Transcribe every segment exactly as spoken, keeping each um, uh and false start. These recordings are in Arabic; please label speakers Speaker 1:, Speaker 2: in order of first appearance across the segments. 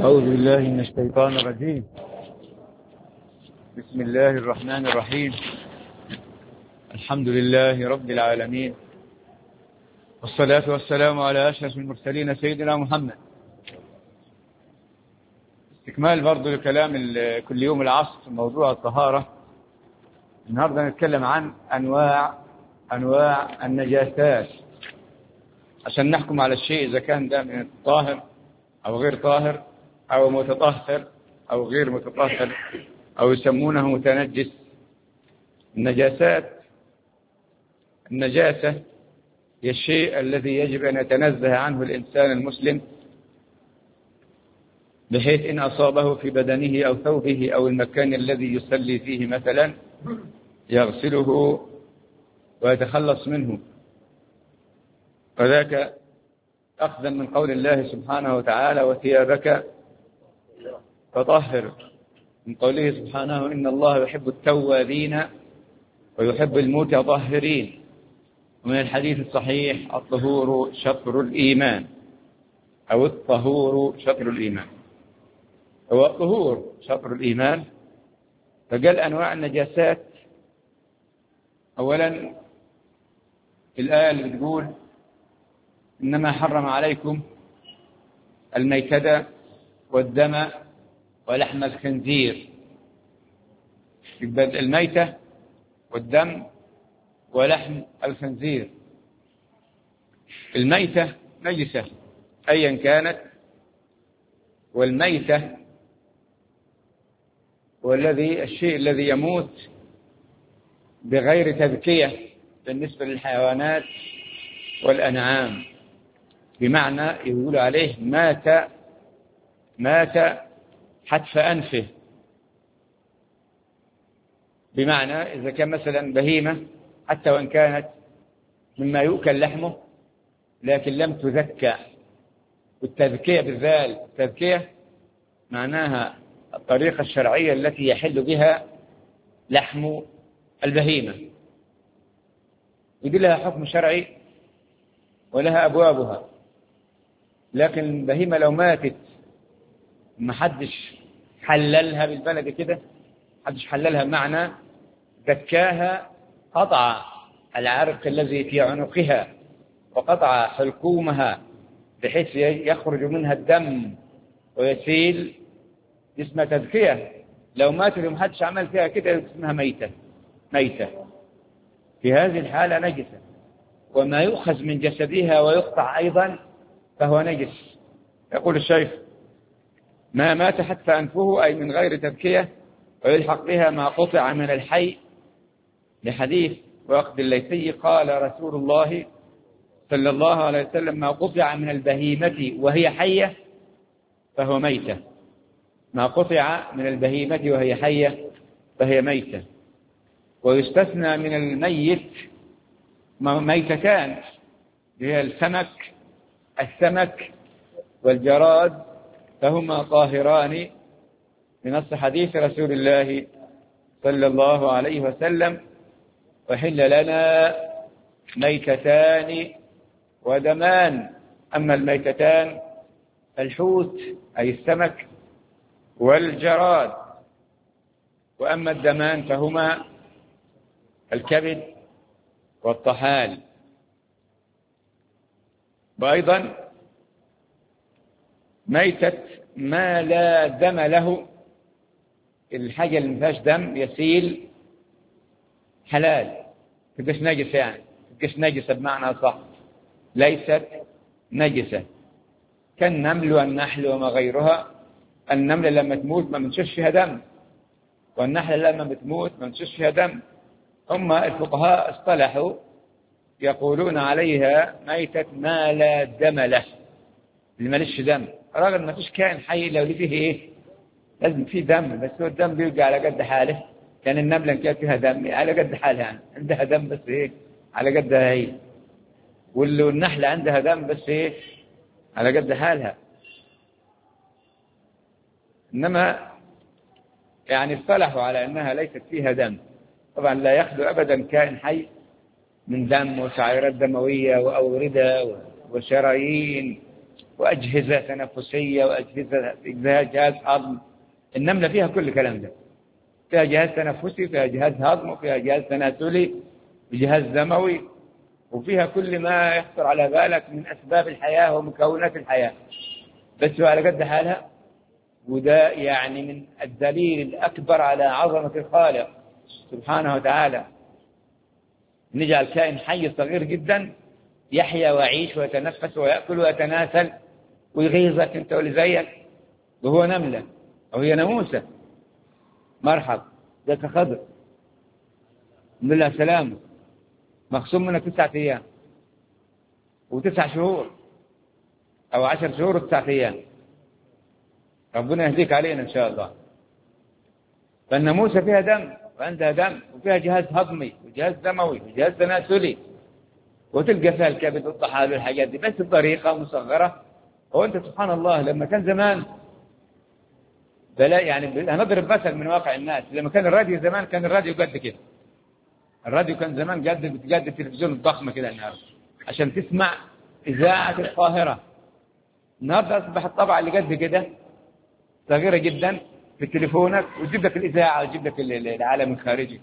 Speaker 1: أعوذ بالله من الشيطان الرجيم. بسم الله الرحمن الرحيم. الحمد لله رب العالمين، والصلاة والسلام على أشرف المرسلين سيدنا محمد. استكمال برضو لكلام كل يوم العصر في موضوع الطهارة. النهاردة نتكلم عن أنواع أنواع النجاسات عشان نحكم على الشيء إذا كان ده من طاهر أو غير طاهر أو متطهر أو غير متطهر أو يسمونه متنجس. النجاسات النجاسة هي الشيء الذي يجب أن يتنزه عنه الإنسان المسلم، بحيث إن أصابه في بدنه أو ثوبه أو المكان الذي يصلي فيه مثلا يغسله ويتخلص منه، وذاك أخذا من قول الله سبحانه وتعالى: وثيابك فطهر، من قوله سبحانه: إن الله يحب التوابين ويحب المتطهرين. ومن الحديث الصحيح: الطهور شطر الإيمان، أو الطهور شطر الإيمان، هو الطهور شطر الإيمان. فقال أنواع النجاسات. أولا الآية اللي بتقول: إنما حرم عليكم الميتة والدم ولحم الخنزير. يبقى الميتة والدم ولحم الخنزير. الميتة نجسة أيا كانت، والميتة والذي الشيء الذي يموت بغير تذكية بالنسبة للحيوانات والأنعام، بمعنى يقول عليه مات مات حتف أنفه، بمعنى إذا كان مثلا بهيمة حتى وإن كانت مما يؤكل لحمه لكن لم تذكى. والتذكية بالذال، التذكية معناها الطريقة الشرعية التي يحل بها لحم البهيمة، يدي لها حكم شرعي ولها أبوابها. لكن البهيمة لو ماتت ما حدش حللها بالبلد كده، حدش حللها بمعنى ذكاها، قطع العرق الذي في عنقها وقطع حلقومها بحيث يخرج منها الدم ويسيل، اسمها تذكية. لو ماتت وما حدش عمل فيها كده اسمها ميتة ميتة في هذه الحالة نجسة. وما يؤخذ من جسدها ويقطع أيضا فهو نجس. يقول الشيخ: ما مات حتف أنفه، أي من غير تذكية، ويلحق بها ما قطع من الحي، لحديث وقد الليثي قال رسول الله صلى الله عليه وسلم: ما قطع من البهيمة وهي حية فهو ميتة. ما قطع من البهيمة وهي حية فهي ميتة. ويستثنى من الميت ميتتان، هي السمك السمك والجراد، فهما طاهران بنص حديث رسول الله صلى الله عليه وسلم: وحل لنا ميتتان ودمان. أما الميتتان الحوت أي السمك والجراد، وأما الدمان فهما الكبد والطحال. وأيضا ميتة ما لا دم له، الحاجة اللي ما فيهاش دم يسيل حلال، تبقاش نجسة، يعني تبقاش نجسة بمعنى صح، ليست نجسة. كالنمل والنحل وما غيرها. النملة لما تموت ما بنشوفش فيها دم، والنحلة لما بتموت ما بنشوفش فيها دم. هم الفقهاء اصطلحوا يقولون عليها ميتة ما لا دم له، اللي مالش دم. راجل ما فيش كائن حي لو ليه فيه ايه لازم فيه دم، بس هو الدم بيجي على قد حاله. كان النملة كان فيها دم على قد حالها، يعني عندها دم بس ايه على قدها هي، والنحلة عندها دم بس ايه على قد حالها. إنما يعني اصطلحوا على أنها ليست فيها دم. طبعا لا يخلو أبدا كائن حي من دم وشعيرات دموية وأوردة وشرايين وأجهزة تنفسية وأجهزة جهاز هضم. النملة فيها كل الكلام ده، فيها جهاز تنفسي، فيها جهاز هضم، وفيها جهاز تناسلي، وجهاز دموي، وفيها كل ما يخطر على بالك من أسباب الحياة ومكونات الحياة، بس على قد حالها. وده يعني من الدليل الأكبر على عظمة الخالق سبحانه وتعالى، نجعل كائن حي صغير جدا يحيا ويعيش ويتنفس ويأكل ويتناسل ويغيظك أنت واللي زيك، وهو نملة أو هي ناموسة. مرحب ذاك خضر من الله سلامه، مخصوم منك تسعة أيام وتسع شهور أو عشر شهور وتسعة أيام، ربنا يهديك علينا إن شاء الله. فالناموسة فيها دم وعندها دم وفيها جهاز هضمي وجهاز دموي وجهاز تناسلي، وتلقى فيها الكبد والطحال والحاجات دي، بس بطريقة مصغرة. وأنت سبحان الله لما كان زمان بلا يعني هنضرب مثل من واقع الناس، لما كان الراديو زمان كان الراديو قد كده، الراديو كان زمان قد قد التلفزيون الضخمة كده النهارده عشان تسمع إذاعة القاهرة. النهارده أصبح الطبعة اللي قد كده صغيرة جدا في تليفونك، وتجيب لك الإذاعة وتجيب لك العالم الخارجي.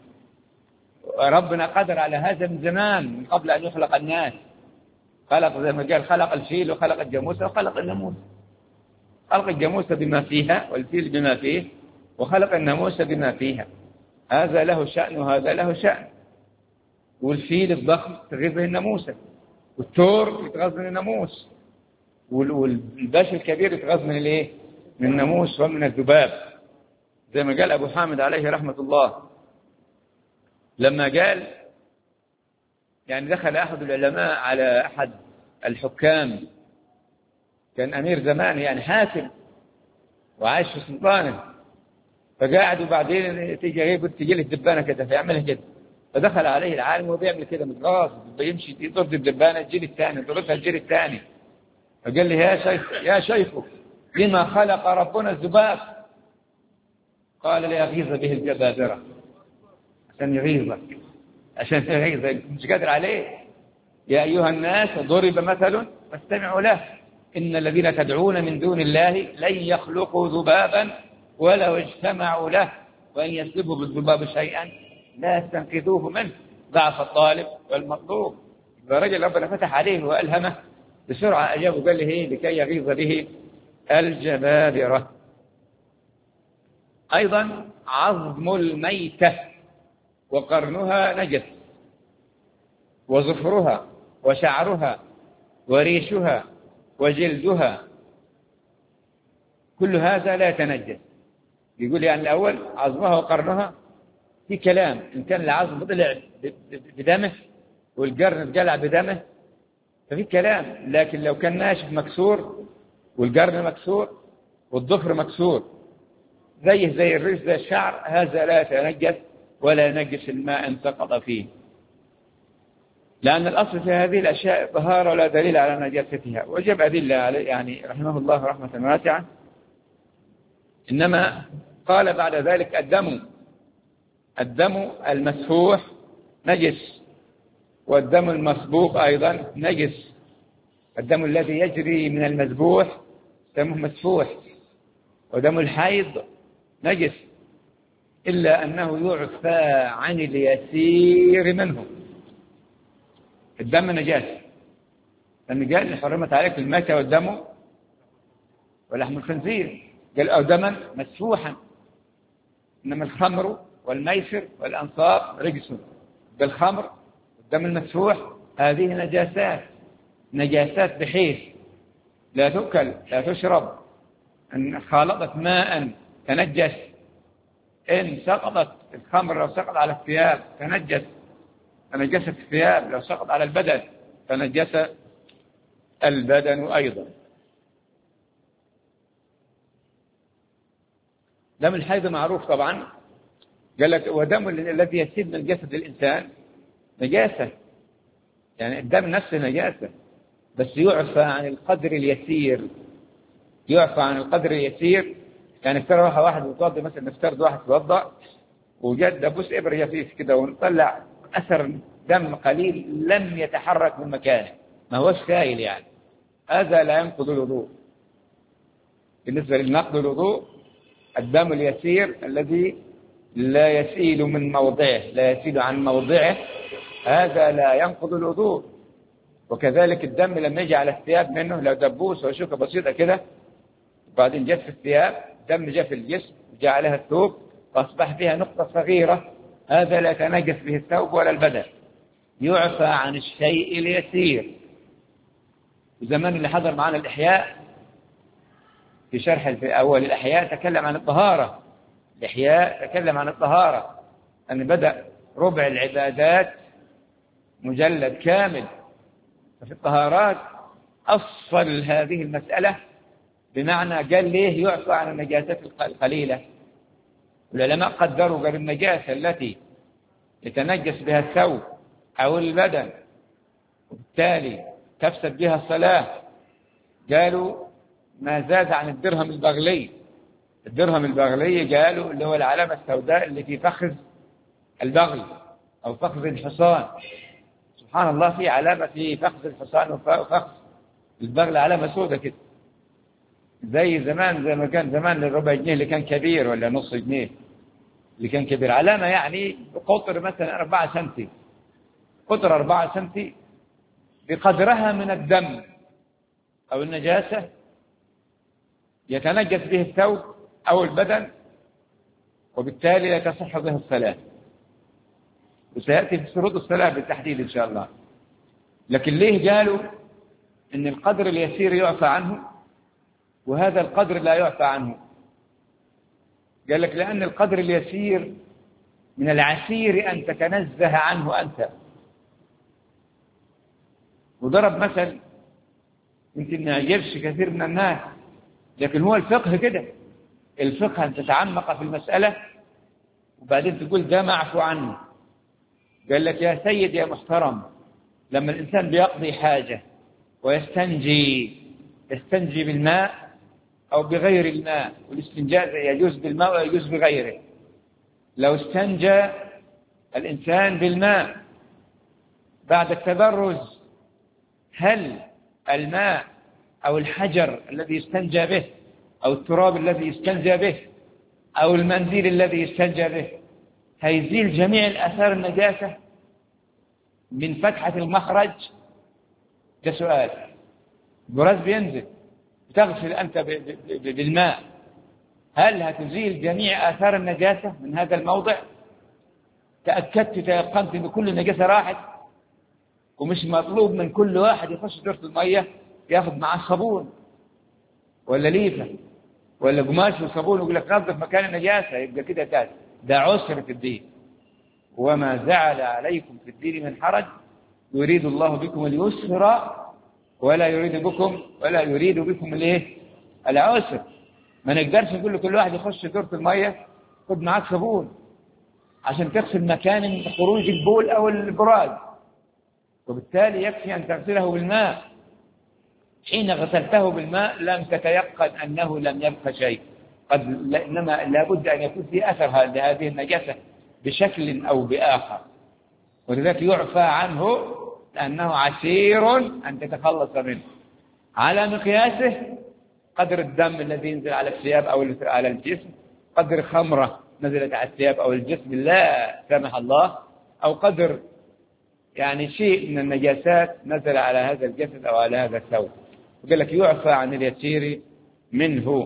Speaker 1: ربنا قدر على هذا من زمان، من قبل أن يخلق الناس. خلق زي ما قال خلق الفيل وخلق الجاموسة وخلق الناموس. خلق الجاموسة بما فيها والفيل بما فيه، وخلق الناموسة بما فيها. هذا له شأن وهذا له شأن. والفيل الضخم تغيظ به الناموسة، والثور يتغاظ من الناموس، والباش الكبير يتغاظ من الايه؟ من الناموس ومن الذباب، زي ما قال أبو حامد عليه رحمة الله لما قال يعني دخل أحد العلماء على أحد الحكام، كان أمير زمان يعني حاكم وعايش في سلطانه، فقاعد وبعدين تيجي غيب تجي له الدبانة كده فيعملها كده، فدخل عليه العالم وبيعمل كده متغاظ، بيمشي يضرب الدبانة الجيل الثاني يضربها الجيل الثاني، فقال لي يا شيخ يا شيخ لما خلق ربنا الذباب؟ قال ليغيظ به الجبابرة، عشان يغيظك عشان يغيظك مش قادر عليه. يا أيها الناس ضرب مثل فاستمعوا له، إن الذين تدعون من دون الله لن يخلقوا ذبابا ولو اجتمعوا له، وإن يسلبوا بالذباب شيئا لا يستنقذوه منه، ضعف الطالب والمطلوب. فرجل ربنا فتح عليه وألهمه بسرعة أجابه قال له إيه؟ لكي يغيظ به الجبابرة. أيضا عظم الميتة وقرنها نجس، وظفرها وشعرها وريشها وجلدها كل هذا لا يتنجس. يقول يعني الأول عظمها وقرنها في كلام، إن كان العظم طلع بدمه والقرن طلع بدمه ففي كلام، لكن لو كان ناشف مكسور والقرن مكسور والظفر مكسور زيه زي الريش زي الشعر، هذا لا يتنجس ولا ينجس الماء إن سقط فيه، لأن الأصل في هذه الأشياء طهارة ولا دليل على نجاستها. وجب أدلة عليه يعني رحمه الله رحمة واسعة. إنما قال بعد ذلك الدم الدم المسفوح نجس، والدم المصبوغ أيضا نجس. الدم الذي يجري من المذبوح دمه مسفوح، ودم الحيض نجس، إلا أنه يعفى عن اليسير منه. الدم نجاسة، لأن قال حرمت عليك الميتة والدم ولحم الخنزير، قال أو دما مسفوحا، إنما الخمر والميسر والأنصاب رجس. بالخمر والدم المسفوح هذه نجاسات، نجاسات بحيث لا تؤكل لا تشرب، إن خالطت ماء تنجس، إن سقطت الخمر لو سقط على الثياب تنجس تنجست الثياب، لو سقط على البدن تنجس البدن أيضا. دم الحيض معروف طبعا، قال لك ودم الذي يسيل من جسد الإنسان نجاسة، يعني الدم نفسه نجاسة، بس يعفى عن القدر اليسير، يعفى عن القدر اليسير. يعني افترض واحد يتوضا مثلا، نفترض واحد يتوضا وجد ابوس ابره يفيف كده ونطلع اثر دم قليل لم يتحرك من مكانه، ما هوش سائل يعني، هذا لا ينقض الوضوء. بالنسبة لنقض الوضوء الدم اليسير الذي لا يسيل من موضعه، لا يسيل عن موضعه، هذا لا ينقض الوضوء. وكذلك الدم لما يجي على الثياب منه، لو دبوس أو شوكة بسيطة كده وبعدين جت في الثياب، دم جاء في الجسم جاء عليها الثوب فأصبح فيها نقطة صغيرة، هذا لا يتنجس به الثوب ولا البدن، يعفى عن الشيء اليسير. وزمان اللي حضر معنا الإحياء في شرح في أول الأحياء تكلم عن الطهارة. الإحياء تكلم عن الطهارة، أن بدأ ربع العبادات مجلد كامل في الطهارات أصل هذه المسألة، بمعنى قال ليه يعفى عن النجاسات القليلة. العلماء قدروا قال النجاسة التي يتنجس بها الثوب أو البدن وبالتالي تفسد بها الصلاة، قالوا ما زاد عن الدرهم البغلي. الدرهم البغلي قالوا اللي هو العلامة السوداء اللي في فخذ البغل أو فخذ الحصان. سبحان الله، في علامة في فخذ الحصان وفخذ البغل علامة سوداء كده، زي زمان، زي ما كان زمان الربع جنيه اللي كان كبير ولا نص جنيه اللي كان كبير، علامة يعني بقطر مثلا أربعة سنتي، قطر أربعة سنتي بقدرها من الدم أو النجاسة يتنجس به الثوب أو البدن، وبالتالي لا تصح به الصلاة. وسيأتي في شروط الصلاة بالتحديد إن شاء الله. لكن ليه قالوا إن القدر اليسير يعفى عنه وهذا القدر لا يعفى عنه؟ قال لك لأن القدر اليسير من العسير أن تتنزه عنه أنت. وضرب مثل يمكن ما يعجبش كثير من الناس، لكن هو الفقه كده. الفقه أن تتعمق في المسألة وبعدين تقول ده معفو عنه. قال لك يا سيد يا محترم، لما الإنسان بيقضي حاجة ويستنجي، يستنجي بالماء أو بغير الماء، والاستنجاء يجوز بالماء ويجوز بغيره. لو استنجى الإنسان بالماء بعد التبرز، هل الماء أو الحجر الذي يستنجى به أو التراب الذي يستنجى به أو المنديل الذي يستنجى به هيزيل جميع الآثار النجاسة من فتحة المخرج؟ ده سؤال. براز بينزل تغسل أنت بالماء، هل هتزيل جميع آثار النجاسة من هذا الموضع؟ تأكدت تيقنت أن كل النجاسة راحت؟ ومش مطلوب من كل واحد يخش دورة المية ياخذ معاه صابون ولا ليفة ولا قماش وصابون ويقول لك نظف مكان النجاسة، يبقى كده تاس. ده عسر في الدين. وما جعل عليكم في الدين من حرج يريد الله بكم اليسر ولا يريد بكم ولا يريد بكم الايه؟ العسر. ما نقدرش نقول لكل واحد يخش دورة المية خد معاك صابون عشان تغسل مكان خروج البول او البراز، وبالتالي يكفي ان تغسله بالماء. حين غسلته بالماء لم تتيقن انه لم يبقى شيء، قد انما لابد ان يكون في اثر لهذه النجاسة بشكل او باخر، ولذلك يعفى عنه لأنه عسير أن تتخلص منه. على مقياسه قدر الدم الذي ينزل على الثياب أو على الجسم، قدر خمرة نزلت على الثياب أو الجسم لا سمح الله، أو قدر يعني شيء من النجاسات نزل على هذا الجسد أو على هذا الثوب. وقال لك يعفى عن اليسير منه.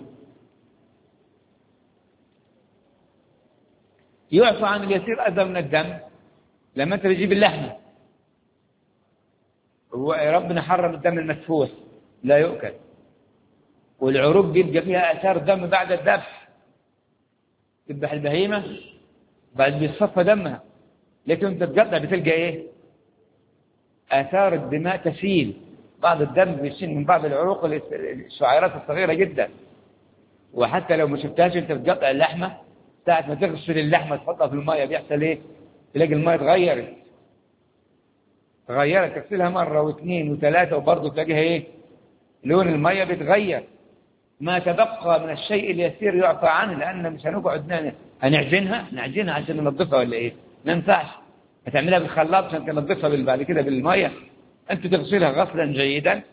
Speaker 1: يعفى عن اليسير أذى من الدم. لما أنت تجيب اللحمة، هو ربنا حرم الدم المسفوح لا يؤكل، والعروق بيبقى فيها آثار دم بعد الذبح. تذبح البهيمة بعد بيصفى دمها، لكن انت تقطع بتلقى ايه؟ آثار الدماء تسيل، بعض الدم بيسيل من بعض العروق الشعيرات الصغيرة جدا. وحتى لو ما شفتهاش انت بتقطع اللحمة، ساعة ما تغسل اللحمة تحطها في الماء بيحصل ايه؟ تلاقي الماء اتغيرت تغيرت تغسلها مرة واثنين وثلاثة وبرضه تلاقيها ايه؟ لون المية بيتغير. ما تبقى من الشيء اليسير يعفى عنه، لأن مش هنقعد هنعجنها نعجنها عشان ننظفها ولا ايه؟ ما ينفعش. هتعملها بالخلاط عشان تنظفها بعد كده بالمية. انت تغسلها غسلا جيدا،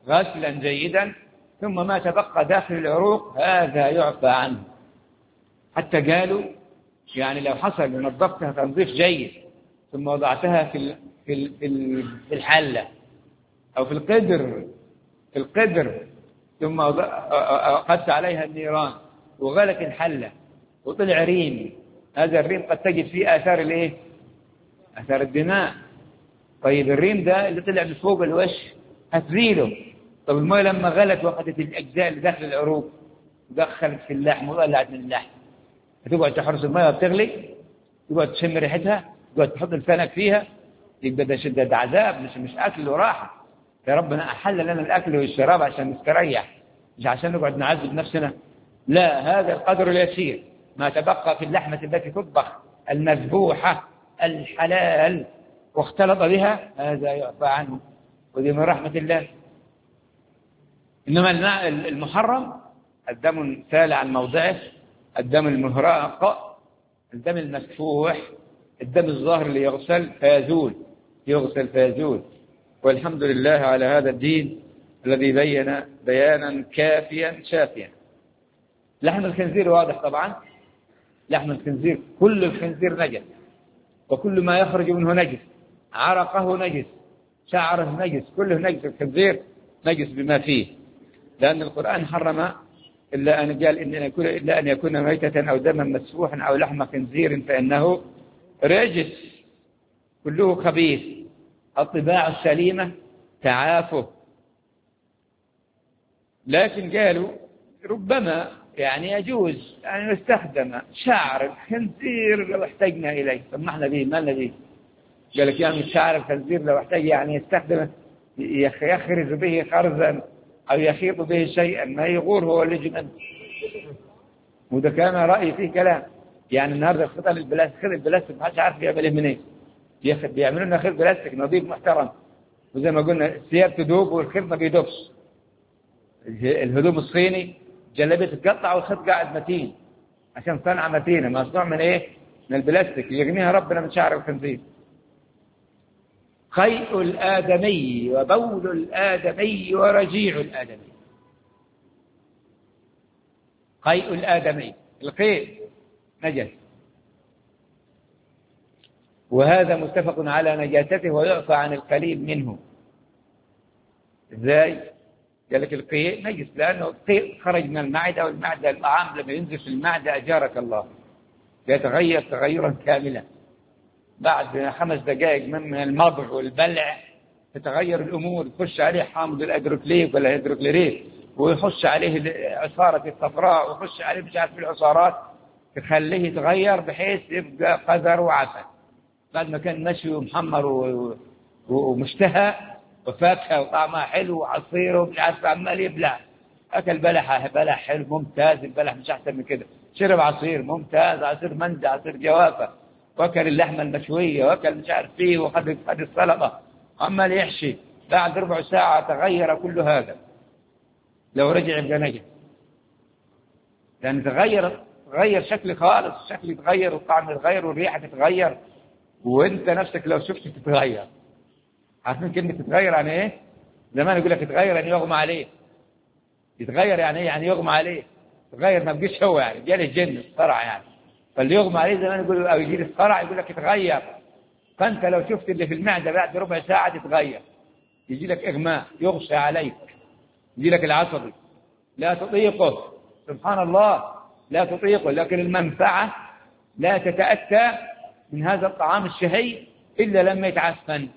Speaker 1: غسلا جيدا، ثم ما تبقى داخل العروق هذا يعفى عنه. حتى قالوا يعني لو حصل ونظفتها تنظيف جيد ثم وضعتها في في في الحلة أو في القدر في القدر ثم أخذت عليها النيران وغلت الحلة وطلع ريم، هذا الريم قد تجد فيه آثار الإيه؟ آثار الدماء. طيب الريم ده اللي طلع من فوق الوش هتزيله. طب الماء لما غلت وأخذت الأجزاء اللي داخل العروق ودخلت في اللحم وطلعت من اللحم، هتقعد تحرس الماء بتغلي، تقعد تشم ريحتها، تقعد تحط لسانك فيها، يبقى ده شدة عذاب، مش مش أكل وراحة. يا ربنا أحل لنا الأكل والشراب عشان نستريح، مش عشان نقعد نعذب نفسنا. لا، هذا القدر اليسير ما تبقى في اللحمة التي تطبخ المذبوحة الحلال واختلط بها هذا يعفى عنه، ودي من رحمة الله. إنما المحرم الدم سال عن موضعه، الدم المهراق، الدم المسفوح، الدم الظاهر اللي يغسل فيزول، يغسل فيزول. والحمد لله على هذا الدين الذي بين بيانا كافيا شافيا. لحم الخنزير واضح طبعا، لحم الخنزير كل الخنزير نجس، وكل ما يخرج منه نجس، عرقه نجس، شعره نجس، كله نجس. الخنزير نجس بما فيه، لأن القرآن حرم إلا أن قال إن يكون إلا أن يكون ميتة أو دما مسفوحا أو لحم خنزير فإنه رجس، كله خبيث. الطباع السليمة تعافه. لكن قالوا ربما يعني يجوز أن يستخدم شعر الخنزير لو احتجنا إليه. طب ما احنا به ما لنا به. قال لك يعني شعر الخنزير لو احتاج يعني يستخدم يخرج به خرزا أو يخيط به شيئا ما يغور هو اللي جمن. وده كان رأي فيه كلام. يعني النهارده الخيط البلاستيك، خيط البلاستيك ما حدش عارف يعمل منين. بيعملوا لنا خيط بلاستيك نظيف محترم، وزي ما قلنا الثياب تدوب والخيط ما بيدوبش. الهدوم الصيني جلبية تتقطع والخيط قاعد متين عشان صنعة متينة، مصنوع من ايه؟ من البلاستيك، يغنيها ربنا من شعر الخنزير. قيء الآدمي وبول الآدمي ورجيع الآدمي. قيء الآدمي، القيء نجس، وهذا متفق على نجاسته ويعفى عن القليل منه. ازاي؟ قال لك القيء نجس لأنه القيء خرج من المعدة، والمعدة الطعام لما ينزل في المعدة أجارك الله يتغير تغيرا كاملا. بعد خمس دقائق من المضغ والبلع تتغير الأمور، يخش عليه حامض الأدروكليك ولا هيدروكلوريك، ويخش عليه عصارة الصفراء، ويخش عليه مش عارف العصارات تخليه يتغير بحيث يبقى قذر وعسل. بعد ما كان مشوي ومحمر ومشتهى وفاكهة وطعمها حلو وعصير ومش عارف عمال يبلع، أكل بلح بلح حلو ممتاز، البلح مش أحسن من كده، شرب عصير ممتاز، عصير منزع، عصير جوافة، وأكل اللحمة المشوية، وأكل مش عارف فيه، وخد السلطة عمال يحشي. بعد ربع ساعة تغير كل هذا. لو رجع يبقى نجس، لأن تغير تغير شكل خالص، الشكل يتغير والطعم يتغير والريحة تتغير، وانت نفسك لو شفت تتغير. عارفين كلمة تتغير يعني ايه؟ زمان يقول لك يتغير يعني يغمى عليه. يتغير يعني ايه؟ يعني يغمى عليه. يتغير ما بقيش هو، يعني جاله الجن الصرع يعني. فاللي يغمى عليه زمان يقول، او يجي الصرع يقول لك يتغير. فانت لو شفت اللي في المعدة بعد ربع ساعة تتغير، يجي لك اغماء، يغشى عليك، يجي لك العصبي، لا تطيقه. سبحان الله، لا تطيقه. لكن المنفعة لا تتأتى من هذا الطعام الشهي إلا لما يتعفن.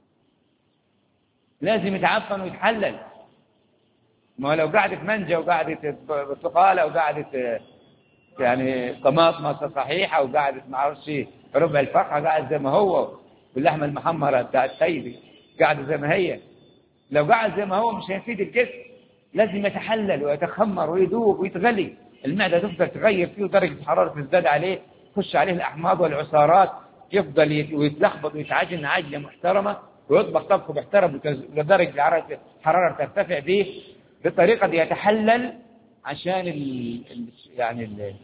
Speaker 1: لازم يتعفن ويتحلل. ما لو قعدت منجة وقعدت برتقالة وقعدت يعني طماطمة صحيحة وقعدت ما اعرفش ربع الفرخة قاعد زي ما هو، واللحمة المحمرة بتاعت سيدي قاعدة زي ما هي، لو قعد زي ما هو مش هيفيد الجسم. لازم يتحلل ويتخمر ويذوب ويتغلي. المعدة تفضل تغير فيه ودرجة الحرارة تزداد عليه، تخش عليه الأحماض والعصارات، يفضل ويتلخبط ويتعجن عجنة محترمة، ويطبخ طبخ محترم لدرجة الحرارة ترتفع به بطريقة دي يتحلل عشان ال يعني ال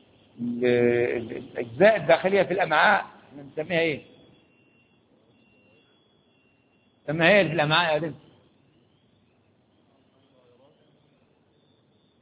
Speaker 1: الأجزاء الداخلية في الأمعاء نسميها إيه؟ نسميها إيه في الأمعاء يا بنت؟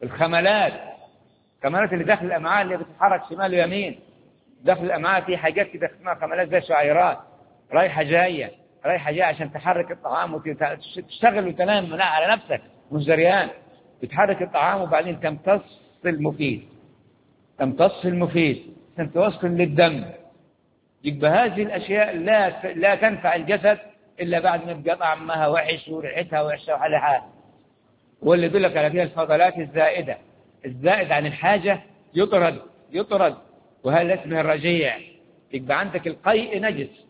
Speaker 1: الخملات، الخملات اللي داخل الأمعاء اللي بتتحرك شمال ويمين، داخل الأمعاء في حاجات كده اسمها خملات زي شعيرات رايحة جاية رايحة جاية عشان تحرك الطعام وتشتغل وتنام على نفسك مش جريان، بتحرك الطعام وبعدين تمتص المفيد، تمتص المفيد عشان توصل للدم. يبقى هذه الأشياء لا لا تنفع الجسد إلا بعد ما يبقى طعمها وحش وريحتها وحشة وحالها. واللي يدلك على فيها الفضلات الزائدة، الزائد عن الحاجة يطرد يطرد وهذا اسمه الرجيع. يبقى عندك القيء نجس،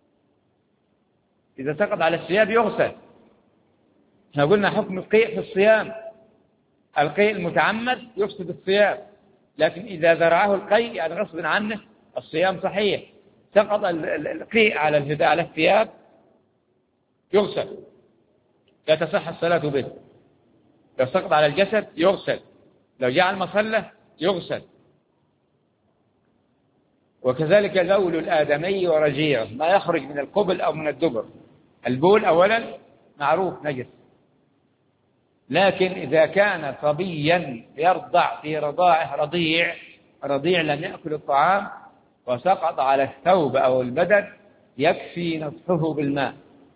Speaker 1: إذا سقط على الثياب يغسل. احنا قلنا حكم القيء في الصيام، القيء المتعمد يفسد الصيام، لكن إذا ذرعه القيء يعني غصب عنه الصيام صحيح. سقط القيء على الهداء على الثياب يغسل، لا تصح الصلاة به. لو سقط على الجسد يغسل، لو جاء على المصلى يغسل. وكذلك بول الآدمي ورجيعه، ما يخرج من القبل أو من الدبر. البول أولا معروف نجس، لكن إذا كان صبيا يرضع في رضاعه رضيع رضيع لم يأكل الطعام وسقط على الثوب أو البدن يكفي نصفه بالماء.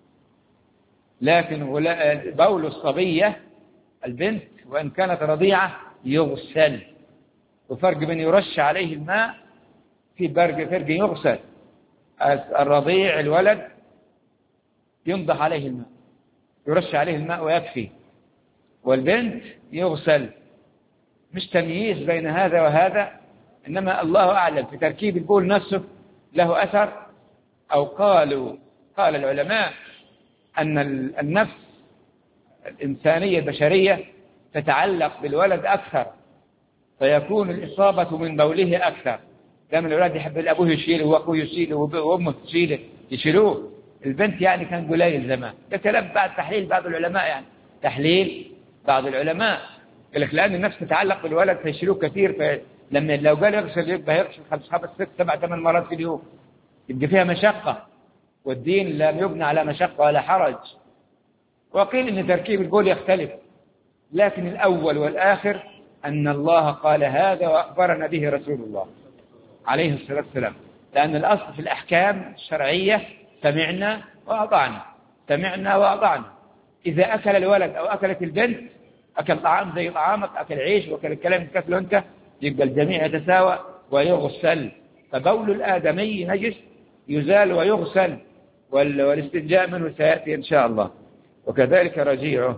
Speaker 1: لكن بول الصبية البنت وإن كانت رضيعة يغسل، وفرق بين يرش عليه الماء في فرق فرق يغسل. الرضيع الولد ينضح عليه الماء، يرش عليه الماء ويكفي، والبنت يغسل. مش تمييز بين هذا وهذا، إنما الله أعلم في تركيب البول نفسه له أثر. أو قالوا قال العلماء أن النفس الإنسانية البشرية تتعلق بالولد أكثر، فيكون الإصابة من بوله أكثر. دائما الولد يحب أبوه يشيله وأخوه يشيله وأمه تشيله يشيلوه. البنت يعني كان قليل زمان. ده كلام بعد تحليل بعض العلماء، يعني تحليل بعض العلماء قال لك لأن النفس تتعلق بالولد فيشيلوه كثير، فلما لو قال يغسل يبقى يغسل خمس خمس ست سبع ثمان مرات في اليوم، يبقى فيها مشقة، والدين لم يبنى على مشقة ولا حرج. وقيل إن تركيب البول يختلف، لكن الأول والآخر أن الله قال هذا وأخبرنا به رسول الله عليه الصلاة والسلام. لأن الأصل في الأحكام الشرعية سمعنا وأطعنا، سمعنا وأطعنا. إذا أكل الولد أو أكلت البنت أكل طعام زي طعامك، أكل عيش وأكل الكلام تاكله أنت، يبقى الجميع يتساوى ويغسل. فبول الآدمي نجس يزال ويغسل، والاستنجاء منه سيأتي إن شاء الله. وكذلك رجيعه.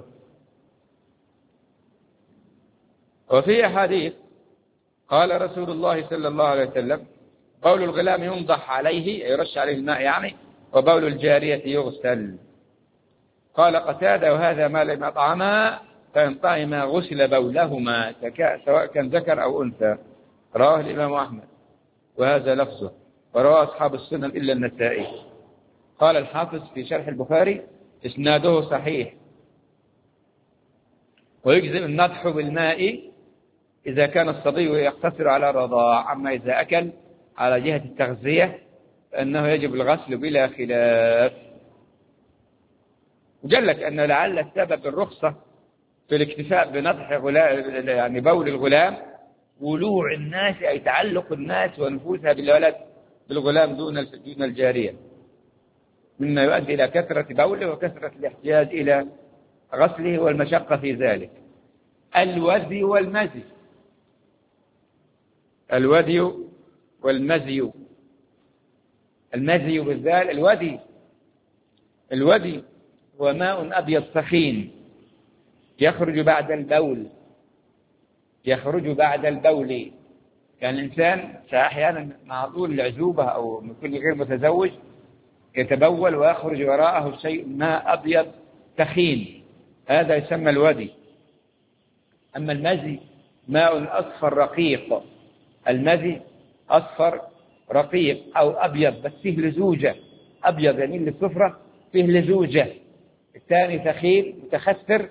Speaker 1: وفي أحاديث قال رسول الله صلى الله عليه وسلم بول الغلام ينضح عليه يرش عليه الماء يعني، وبول الجارية يغسل. قال قتادة وهذا ما لم يطعما فإن طعما غسل بولهما سواء كان ذكر أو أنثى. رواه الإمام أحمد وهذا لفظه، ورواه أصحاب السنن إلا النسائي. قال الحافظ في شرح البخاري إسناده صحيح. ويجزم النضح بالماء إذا كان الصبي يقتصر على الرضاع، أما إذا أكل على جهة التغذية فإنه يجب الغسل بلا خلاف. وقال لك أن لعل السبب الرخصة في الاكتفاء بنضح غلام يعني بول الغلام ولوع الناس، أي تعلق الناس ونفوسها بالولد بالغلام دون دون الجارية، مما يؤدي إلى كثرة بوله وكثرة الاحتياج إلى غسله والمشقة في ذلك. الوذي والمزي، الوذي والمزي، المزي بالذال. الوذي الوذي هو ماء أبيض سخين يخرج بعد البول، يخرج بعد البول. كان الإنسان أحيانا مع طول العزوبة أو من كل غير متزوج يتبول ويخرج وراءه شيء ماء أبيض سخين، هذا يسمى الوذي. أما المزي ماء أصفر رقيق، المزي أصفر رقيق أو أبيض بس فيه لزوجة، أبيض يميل للصفرة فيه لزوجة. الثاني ثخين متخثر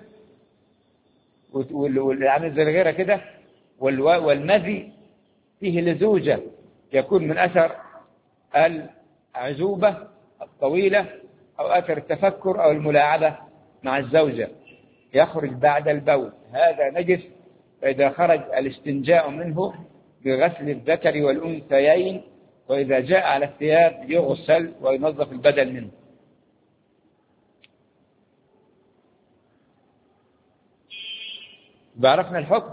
Speaker 1: والعامل زي غيره كده. والمذي فيه لزوجة يكون من أثر العزوبة الطويلة أو أثر التفكر أو الملاعبة مع الزوجة، يخرج بعد البول. هذا نجس فإذا خرج الاستنجاء منه بغسل الذكر والأنثيين، وإذا جاء على الثياب يغسل وينظف البدن منه. بعرفنا الحكم.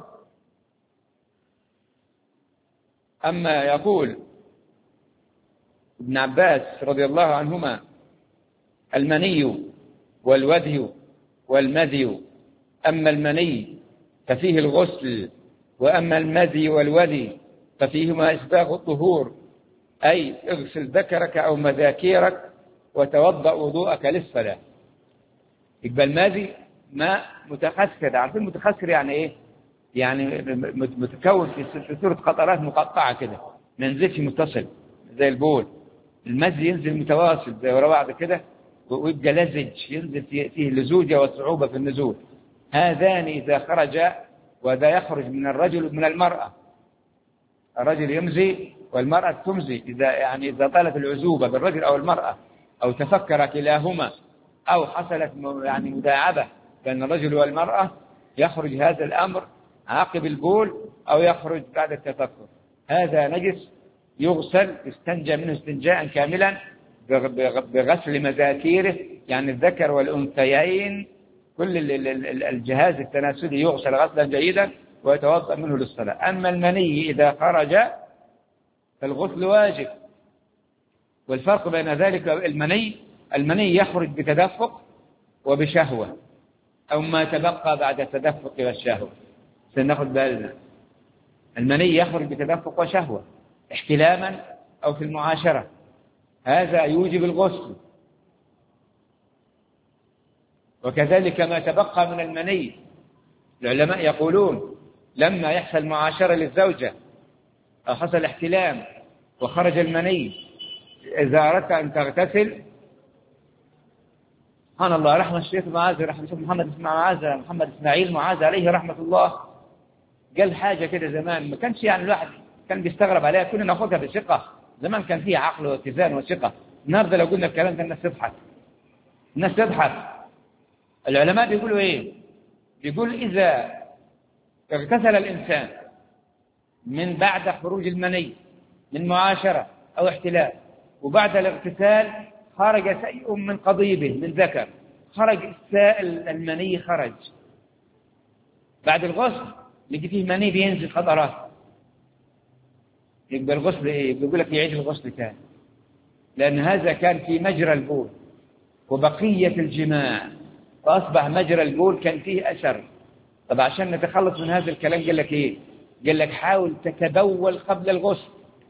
Speaker 1: أما يقول ابن عباس رضي الله عنهما: المني والودي والمذي، أما المني ففيه الغسل، وأما المذي والودي ففيهما إسباغ الطهور، أي اغسل ذكرك أو مذاكيرك وتوضأ وضوءك للصلاة. يبقى المذي ماء متخثر. عارفين متخثر يعني إيه؟ يعني متكون في صورة قطرات مقطعة كده، ما ينزلش متصل زي البول. المذي ينزل متواصل زي ورا بعض كده، ويبقى لزج، ينزل فيه لزوجة وصعوبة في النزول. هذان إذا خرج، وذا يخرج من الرجل ومن المرأة. الرجل يمزي والمرأة تمزي، إذا يعني إذا طالت العزوبة بالرجل أو المرأة، أو تفكر كلاهما، أو حصلت يعني مداعبة بين الرجل والمرأة، يخرج هذا الأمر عقب البول أو يخرج بعد التفكر. هذا نجس يغسل، يستنجى منه استنجاء كاملا بغسل مذاكيره، يعني الذكر والأنثيين، كل الجهاز التناسلي يغسل غسلا جيدا ويتوضأ منه للصلاة. أما المني إذا خرج فالغسل واجب. والفرق بين ذلك المني المني يخرج بتدفق وبشهوة، أو ما تبقى بعد التدفق والشهوة. سنأخذ بالنا، المني يخرج بتدفق وشهوة احتلاما أو في المعاشرة، هذا يوجب الغسل. وكذلك ما تبقى من المني، العلماء يقولون لما يحصل معاشرة للزوجة أو حصل احتلام وخرج المني، إذا أردت أن تغتسل، سبحان الله، رحمة الشيخ معاذ، رحمة الشيخ محمد معاذ محمد إسماعيل معاذ عليه رحمة الله، قال حاجة كده زمان ما كانش يعني الواحد كان بيستغرب عليها، كنا ناخذها بثقة. زمان كان فيها عقل واتزان وثقة. النهارده لو قلنا الكلام ده الناس تضحك، الناس تضحك. العلماء بيقولوا إيه؟ بيقول إذا اغتسل الإنسان من بعد خروج المني من معاشرة أو احتلال، وبعد الاغتسال خرج شيء من قضيبه من ذكر، خرج السائل المني، خرج بعد الغسل يجي فيه مني بينزل قطرات، يبقى الغسل إيه؟ بيقول لك يعيد الغسل تاني، لأن هذا كان في مجرى البول وبقية الجماع، فأصبح مجرى البول كان فيه أثر. طب عشان نتخلص من هذا الكلام قال لك إيه؟ قال لك حاول تتبول قبل الغسل.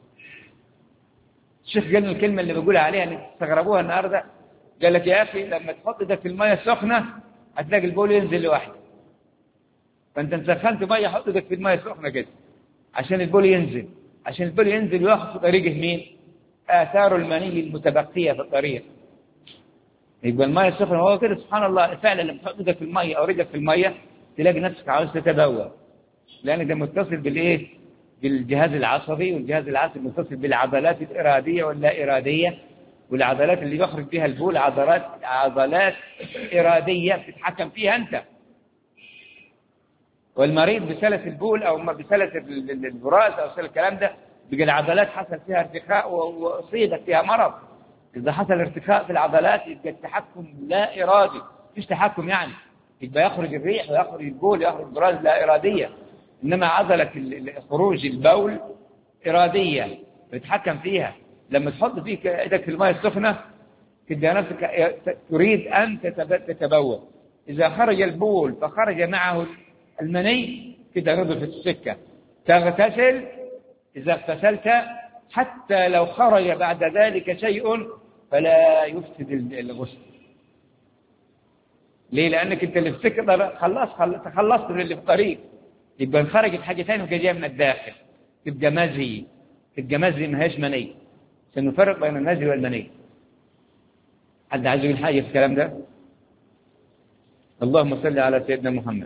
Speaker 1: الشيخ قال الكلمة اللي بقولها عليها اللي تستغربوها النهارده، قال لك يا أخي لما تحط ده في المية السخنة هتلاقي البول ينزل لوحده، فأنت سخنت مية حط ده في المية السخنة كده عشان البول ينزل، عشان البول ينزل وياخد في طريقه مين؟ آثار المني المتبقية في الطريق. يبقى المية السخنة هو كده سبحان الله فعلا لما تحط ده في المية أو رجلك في المية تلاقي نفسك عاوز تتبول، لأن ده متصل بالإيه؟ بالجهاز العصبي، والجهاز العصبي متصل بالعضلات الإرادية واللا إرادية، والعضلات اللي بيخرج فيها البول عضلات عضلات إرادية بتتحكم فيها أنت. والمريض بسلس البول أو بسلس البراز أو سلس الكلام ده بيجي العضلات حصل فيها ارتخاء وأصيبت فيها مرض. إذا حصل ارتخاء في العضلات يبقى التحكم لا إرادي، مش تحكم يعني، يبقى يخرج الريح ويخرج البول يخرج البراز لا إرادية، إنما عضلة خروج البول إرادية بتتحكم فيها. لما تحط فيك إيدك في الماء السخنة تبقى نفسك تريد أن تتبول، إذا خرج البول فخرج معه المني كده نضف السكة، تغتسل. إذا اغتسلت حتى لو خرج بعد ذلك شيء فلا يفسد الغسل. ليه؟ لأنك أنت اللي في السكة خلص تخلصت من اللي في الطريق، يبقى خرجت حاجة ثانية وجاية من الداخل تبقى مزي، تبقى مزي ما هيش مني. سنفرق بين المزي والمني. حد عايز يقول حاجة في الكلام ده؟ اللهم صل على سيدنا محمد.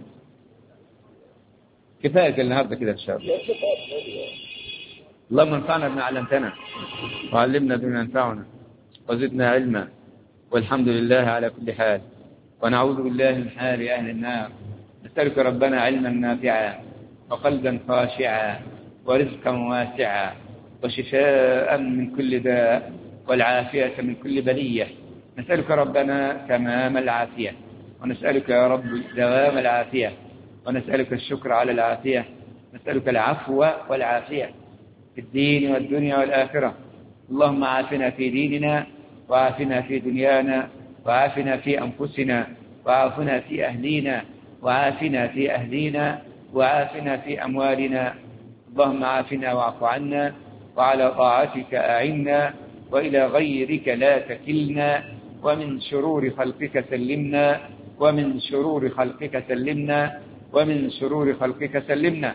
Speaker 1: كفاية النهارده كده إن شاء الله. اللهم انفعنا بما علمتنا وعلمنا بما ينفعنا وزدنا علما، والحمد لله على كل حال، ونعوذ بالله من حال أهل النار. نسألك ربنا علما نافعا وقلبا خاشعا ورزقا واسعا وشفاء من كل داء والعافية من كل بلية. نسألك ربنا تمام العافية، ونسألك يا رب دوام العافية، ونسألك الشكر على العافية، نسألك العفو والعافية في الدين والدنيا والآخرة. اللهم عافنا في ديننا، وعافنا في دنيانا، وعافنا في أنفسنا، وعافنا في أهلينا، وعافنا في أهلينا، وعافنا في أموالنا. اللهم عافنا واعف عنا، وعلى طاعتك أعنا، وإلى غيرك لا تكلنا، ومن شرور خلقك سلمنا، ومن شرور خلقك سلمنا، ومن شرور خلقك سلمنا.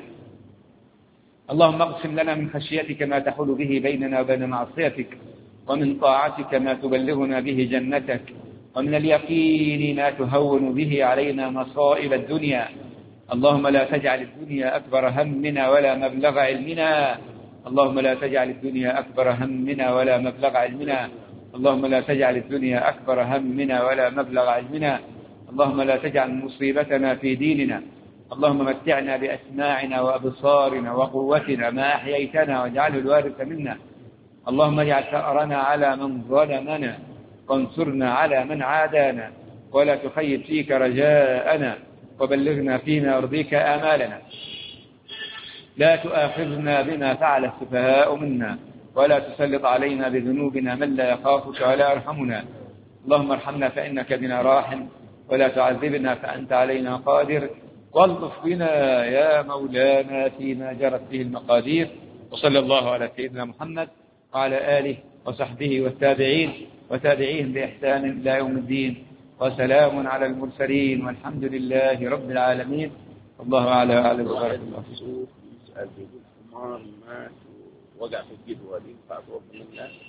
Speaker 1: اللهم اقسم لنا من خشيتك ما تحول به بيننا وبين معصيتك، ومن طاعتك ما تبلغنا به جنتك، ومن اليقين ما تهون به علينا مصائب الدنيا. اللهم لا تجعل الدنيا أكبر همنا ولا مبلغ علمنا، اللهم لا تجعل الدنيا أكبر همنا ولا مبلغ علمنا، اللهم لا تجعل الدنيا أكبر همنا ولا مبلغ علمنا، اللهم لا تجعل مصيبتنا في ديننا. اللهم متعنا بأسماعنا وأبصارنا وقوتنا ما أحييتنا، واجعله الوارث منا. اللهم اجعل ثأرنا على من ظلمنا، وانصرنا على من عادانا، ولا تخيب فيك رجاءنا، وبلغنا فيما يرضيك آمالنا. لا تؤاخذنا بما فعل السفهاء منا، ولا تسلط علينا بذنوبنا من لا يخافك ولا يرحمنا. اللهم ارحمنا فإنك بنا راحم، ولا تعذبنا فأنت علينا قادر، والطف بنا يا مولانا فيما جرت به المقادير. وصلى الله على سيدنا محمد وعلى آله وصحبه والتابعين وتابعيهم بإحسان إلى يوم الدين، وسلام على المرسلين، والحمد لله رب العالمين. الله أعلى وأعلم. بارك الله فيك.
Speaker 2: يسأل بيقول حمار مات ووقع في الجدول ينفع فوق من الناس؟